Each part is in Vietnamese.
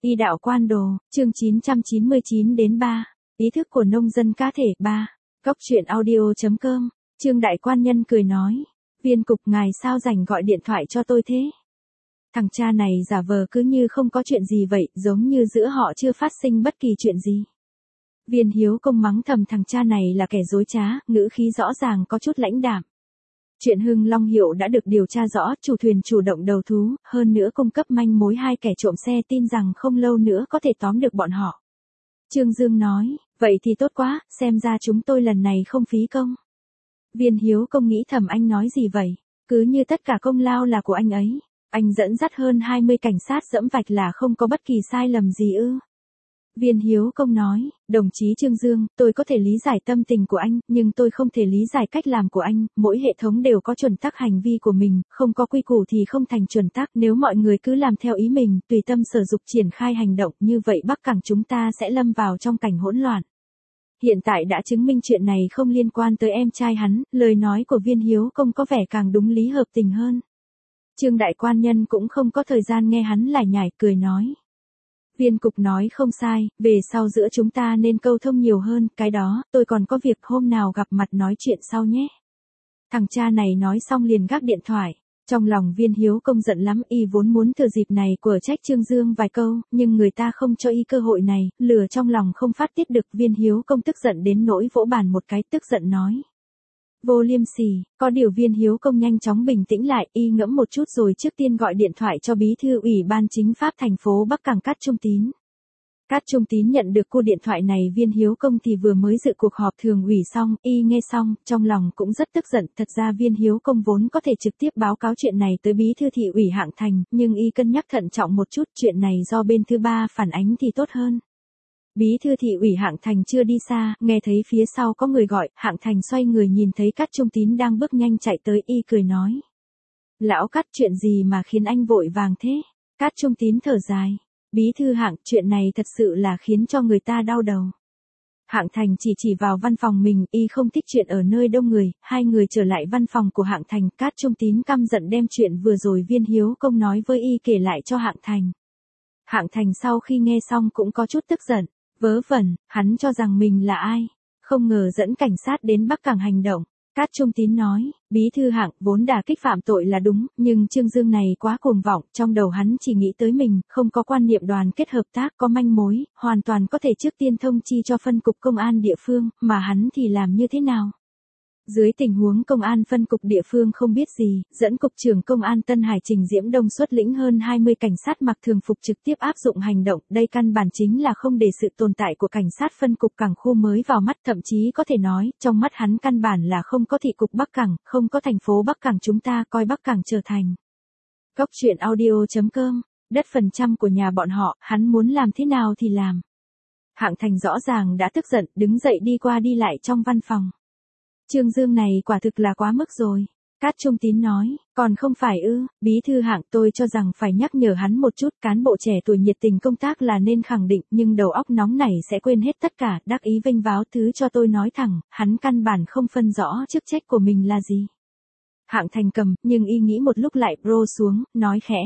Y đạo quan đồ, chương 999 đến 3. Ý thức của nông dân cá thể 3. Góc truyện audio.com. Trương đại quan nhân cười nói. Viên cục ngài sao rảnh gọi điện thoại cho tôi thế? Thằng cha này giả vờ cứ như không có chuyện gì vậy, giống như giữa họ chưa phát sinh bất kỳ chuyện gì. Viên Hiếu Công mắng thầm thằng cha này là kẻ dối trá, ngữ khí rõ ràng có chút lãnh đạm. Chuyện Hưng Long Hiệu đã được điều tra rõ, chủ thuyền chủ động đầu thú, hơn nữa cung cấp manh mối hai kẻ trộm xe, tin rằng không lâu nữa có thể tóm được bọn họ. Trương Dương nói, vậy thì tốt quá, xem ra chúng tôi lần này không phí công. Viên Hiếu Công nghĩ thầm anh nói gì vậy, cứ như tất cả công lao là của anh ấy. Anh dẫn dắt hơn 20 cảnh sát dẫm vạch là không có bất kỳ sai lầm gì ư? Viên Hiếu Công nói, đồng chí Trương Dương, tôi có thể lý giải tâm tình của anh, nhưng tôi không thể lý giải cách làm của anh, mỗi hệ thống đều có chuẩn tắc hành vi của mình, không có quy củ thì không thành chuẩn tắc, nếu mọi người cứ làm theo ý mình, tùy tâm sở dục triển khai hành động, như vậy Bắc Cảng chúng ta sẽ lâm vào trong cảnh hỗn loạn. Hiện tại đã chứng minh chuyện này không liên quan tới em trai hắn, lời nói của Viên Hiếu Công có vẻ càng đúng lý hợp tình hơn. Trương đại quan nhân cũng không có thời gian nghe hắn lải nhải, cười nói. Viên cục nói không sai, về sau giữa chúng ta nên câu thông nhiều hơn, cái đó, tôi còn có việc, hôm nào gặp mặt nói chuyện sau nhé. Thằng cha này nói xong liền gác điện thoại. Trong lòng Viên Hiếu Công giận lắm, y vốn muốn thừa dịp này quở trách Trương Dương vài câu, nhưng người ta không cho y cơ hội này, lửa trong lòng không phát tiết được. Viên Hiếu Công tức giận đến nỗi vỗ bàn một cái, tức giận nói. Vô liêm sỉ, có điều Viên Hiếu Công nhanh chóng bình tĩnh lại, y ngẫm một chút rồi trước tiên gọi điện thoại cho bí thư Ủy ban Chính pháp thành phố Bắc Cảng Cát Trung Tín. Cát Trung Tín nhận được cuộc điện thoại này, Viên Hiếu Công thì vừa mới dự cuộc họp thường ủy xong, y nghe xong, trong lòng cũng rất tức giận, thật ra Viên Hiếu Công vốn có thể trực tiếp báo cáo chuyện này tới bí thư thị ủy Hạng Thành, nhưng y cân nhắc thận trọng một chút, chuyện này do bên thứ ba phản ánh thì tốt hơn. Bí thư thị ủy Hạng Thành chưa đi xa, nghe thấy phía sau có người gọi, Hạng Thành xoay người nhìn thấy Cát Trung Tín đang bước nhanh chạy tới, y cười nói. Lão Cát, chuyện gì mà khiến anh vội vàng thế? Cát Trung Tín thở dài. Bí thư Hạng, chuyện này thật sự là khiến cho người ta đau đầu. Hạng Thành chỉ vào văn phòng mình, y không thích chuyện ở nơi đông người, hai người trở lại văn phòng của Hạng Thành, Cát Trung Tín căm giận đem chuyện vừa rồi Viên Hiếu Công nói với y kể lại cho Hạng Thành. Hạng Thành sau khi nghe xong cũng có chút tức giận. Vớ vẩn, hắn cho rằng mình là ai? Không ngờ dẫn cảnh sát đến Bắc Cảng hành động. Cát Trung Tín nói, bí thư Hạng, vốn đả kích phạm tội là đúng, nhưng Trương Dương này quá cuồng vọng, trong đầu hắn chỉ nghĩ tới mình, không có quan niệm đoàn kết hợp tác, có manh mối, hoàn toàn có thể trước tiên thông chi cho phân cục công an địa phương, mà hắn thì làm như thế nào? Dưới tình huống công an phân cục địa phương không biết gì, dẫn cục trưởng công an Tân Hải Trình Diễm Đông xuất lĩnh hơn 20 cảnh sát mặc thường phục trực tiếp áp dụng hành động, đây căn bản chính là không để sự tồn tại của cảnh sát phân cục Cảng khu mới vào mắt, thậm chí có thể nói, trong mắt hắn căn bản là không có thị cục Bắc Cảng, không có thành phố Bắc Cảng, chúng ta coi Bắc Cảng trở thành. Góc truyện audio.com, đất phần trăm của nhà bọn họ, hắn muốn làm thế nào thì làm. Hạng Thành rõ ràng đã tức giận, đứng dậy đi qua đi lại trong văn phòng. Trương Dương này quả thực là quá mức rồi. Cát Trung Tín nói, còn không phải ư? Bí thư Hạng, tôi cho rằng phải nhắc nhở hắn một chút, cán bộ trẻ tuổi nhiệt tình công tác là nên khẳng định, nhưng đầu óc nóng nảy sẽ quên hết tất cả, đắc ý vênh váo, thứ cho tôi nói thẳng, hắn căn bản không phân rõ chức trách của mình là gì. Hạng Thành cầm, nhưng y nghĩ một lúc lại pro xuống, nói khẽ.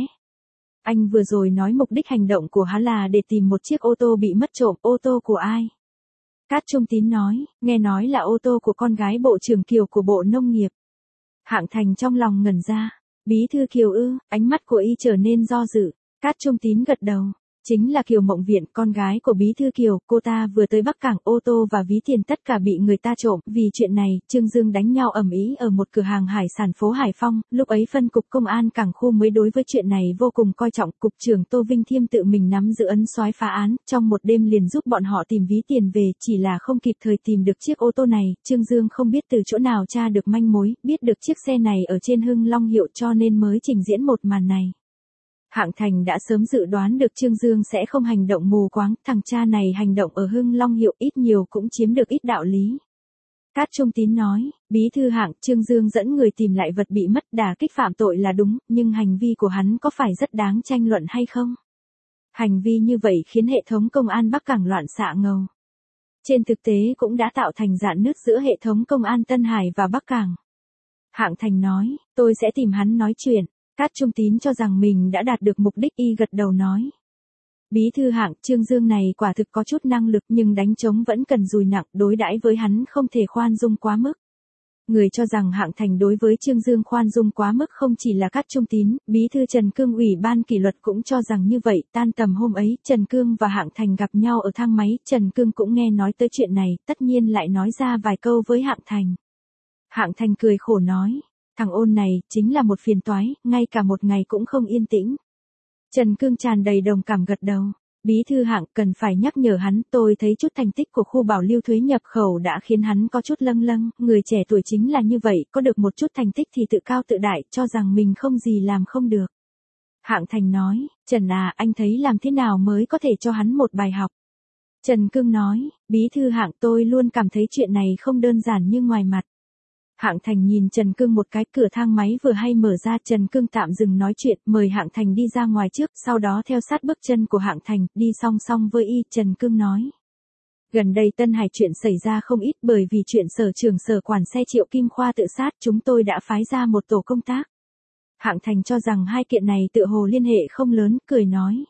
Anh vừa rồi nói mục đích hành động của hắn là để tìm một chiếc ô tô bị mất trộm, ô tô của ai? Cát Trung Tín nói, nghe nói là ô tô của con gái Bộ trưởng Kiều của Bộ Nông nghiệp. Hạng Thành trong lòng ngẩn ra. Bí thư Kiều ư? Ánh mắt của y trở nên do dự. Cát Trung Tín gật đầu. Chính là Kiều Mộng Viện, con gái của bí thư Kiều, cô ta vừa tới Bắc Cảng, ô tô và ví tiền tất cả bị người ta trộm, vì chuyện này, Trương Dương đánh nhau ầm ĩ ở một cửa hàng hải sản phố Hải Phong, lúc ấy phân cục công an Cảng khu mới đối với chuyện này vô cùng coi trọng, cục trưởng Tô Vinh Thiêm tự mình nắm giữ ấn soái phá án, trong một đêm liền giúp bọn họ tìm ví tiền về, chỉ là không kịp thời tìm được chiếc ô tô này, Trương Dương không biết từ chỗ nào tra được manh mối, biết được chiếc xe này ở trên Hưng Long Hiệu cho nên mới trình diễn một màn này. Hạng Thành đã sớm dự đoán được Trương Dương sẽ không hành động mù quáng, thằng cha này hành động ở Hưng Long Hiệu ít nhiều cũng chiếm được ít đạo lý. Cát Trung Tín nói, bí thư Hạng, Trương Dương dẫn người tìm lại vật bị mất, đả kích phạm tội là đúng, nhưng hành vi của hắn có phải rất đáng tranh luận hay không? Hành vi như vậy khiến hệ thống công an Bắc Cảng loạn xạ ngầu. Trên thực tế cũng đã tạo thành rạn nứt giữa hệ thống công an Tân Hải và Bắc Cảng. Hạng Thành nói, tôi sẽ tìm hắn nói chuyện. Cát Trung Tín cho rằng mình đã đạt được mục đích, y gật đầu nói. Bí thư Hạng, Trương Dương này quả thực có chút năng lực nhưng đánh trống vẫn cần dùi nặng, đối đãi với hắn không thể khoan dung quá mức. Người cho rằng Hạng Thành đối với Trương Dương khoan dung quá mức không chỉ là Cát Trung Tín, bí thư Trần Cương ủy ban kỷ luật cũng cho rằng như vậy. Tan tầm hôm ấy, Trần Cương và Hạng Thành gặp nhau ở thang máy, Trần Cương cũng nghe nói tới chuyện này, tất nhiên lại nói ra vài câu với Hạng Thành. Hạng Thành cười khổ nói, thằng ôn này, chính là một phiền toái, ngay cả một ngày cũng không yên tĩnh. Trần Cương tràn đầy đồng cảm gật đầu. Bí thư Hạng, cần phải nhắc nhở hắn, tôi thấy chút thành tích của khu bảo lưu thuế nhập khẩu đã khiến hắn có chút lâng lâng, người trẻ tuổi chính là như vậy, có được một chút thành tích thì tự cao tự đại, cho rằng mình không gì làm không được. Hạng Thành nói, Trần à, anh thấy làm thế nào mới có thể cho hắn một bài học? Trần Cương nói, bí thư Hạng, tôi luôn cảm thấy chuyện này không đơn giản như ngoài mặt. Hạng Thành nhìn Trần Cương một cái, cửa thang máy vừa hay mở ra, Trần Cương tạm dừng nói chuyện, mời Hạng Thành đi ra ngoài trước, sau đó theo sát bước chân của Hạng Thành, đi song song với y, Trần Cương nói. Gần đây Tân Hải chuyện xảy ra không ít, bởi vì chuyện sở trưởng sở quản xe Triệu Kim Khoa tự sát, chúng tôi đã phái ra một tổ công tác. Hạng Thành cho rằng hai kiện này tựa hồ liên hệ không lớn, cười nói.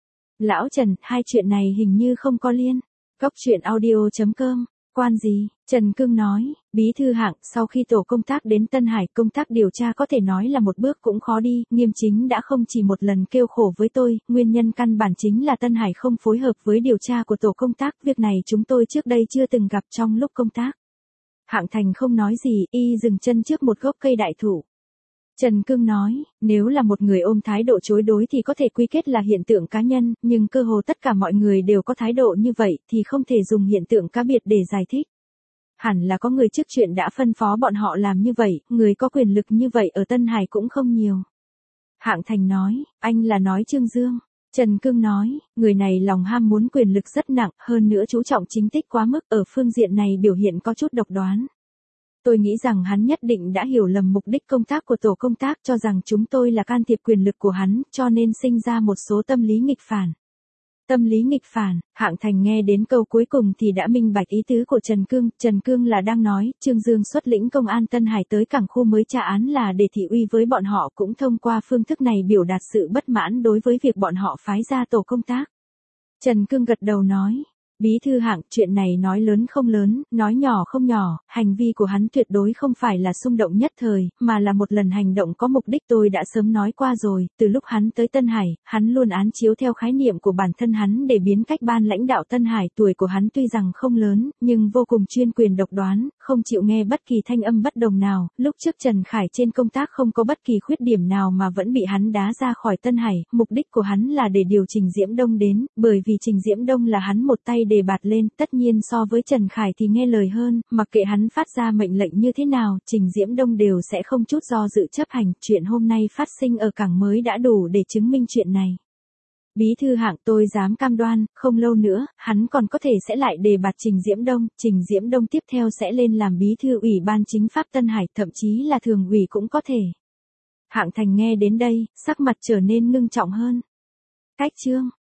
Lão Trần, hai chuyện này hình như không có liên. Góc truyện audio.com. Quan gì? Trần Cương nói, bí thư Hạng, sau khi tổ công tác đến Tân Hải, công tác điều tra có thể nói là một bước cũng khó đi, Nghiêm Chính đã không chỉ một lần kêu khổ với tôi, nguyên nhân căn bản chính là Tân Hải không phối hợp với điều tra của tổ công tác, việc này chúng tôi trước đây chưa từng gặp trong lúc công tác. Hạng Thành không nói gì, y dừng chân trước một gốc cây đại thụ. Trần Cương nói, nếu là một người ôm thái độ chối đối thì có thể quy kết là hiện tượng cá nhân, nhưng cơ hồ tất cả mọi người đều có thái độ như vậy thì không thể dùng hiện tượng cá biệt để giải thích. Hẳn là có người trước chuyện đã phân phó bọn họ làm như vậy, người có quyền lực như vậy ở Tân Hải cũng không nhiều. Hạng Thành nói, anh là nói Trương Dương. Trần Cương nói, người này lòng ham muốn quyền lực rất nặng, hơn nữa chú trọng chính tích quá mức, ở phương diện này biểu hiện có chút độc đoán. Tôi nghĩ rằng hắn nhất định đã hiểu lầm mục đích công tác của tổ công tác, cho rằng chúng tôi là can thiệp quyền lực của hắn, cho nên sinh ra một số tâm lý nghịch phản. Tâm lý nghịch phản, Hạng Thành nghe đến câu cuối cùng thì đã minh bạch ý tứ của Trần Cương là đang nói, Trương Dương xuất lĩnh công an Tân Hải tới cảng khu mới tra án là để thị uy với bọn họ, cũng thông qua phương thức này biểu đạt sự bất mãn đối với việc bọn họ phái ra tổ công tác. Trần Cương gật đầu nói. Bí thư Hạng, chuyện này nói lớn không lớn, nói nhỏ không nhỏ, hành vi của hắn tuyệt đối không phải là xung động nhất thời, mà là một lần hành động có mục đích. Tôi đã sớm nói qua rồi, từ lúc hắn tới Tân Hải, hắn luôn án chiếu theo khái niệm của bản thân hắn để biến cách ban lãnh đạo Tân Hải. Tuổi của hắn tuy rằng không lớn, nhưng vô cùng chuyên quyền độc đoán, không chịu nghe bất kỳ thanh âm bất đồng nào. Lúc trước Trần Khải trên công tác không có bất kỳ khuyết điểm nào mà vẫn bị hắn đá ra khỏi Tân Hải, mục đích của hắn là để điều Trình Diễm Đông đến, bởi vì Trình Diễm Đông là hắn một tay đề bạt lên, tất nhiên so với Trần Khải thì nghe lời hơn, mặc kệ hắn phát ra mệnh lệnh như thế nào, Trình Diễm Đông đều sẽ không chút do dự chấp hành. Chuyện hôm nay phát sinh ở cảng mới đã đủ để chứng minh chuyện này. Bí thư Hạng, tôi dám cam đoan, không lâu nữa, hắn còn có thể sẽ lại đề bạt Trình Diễm Đông tiếp theo sẽ lên làm bí thư ủy ban chính pháp Tân Hải, thậm chí là thường ủy cũng có thể. Hạng Thành nghe đến đây, sắc mặt trở nên ngưng trọng hơn. Cách chương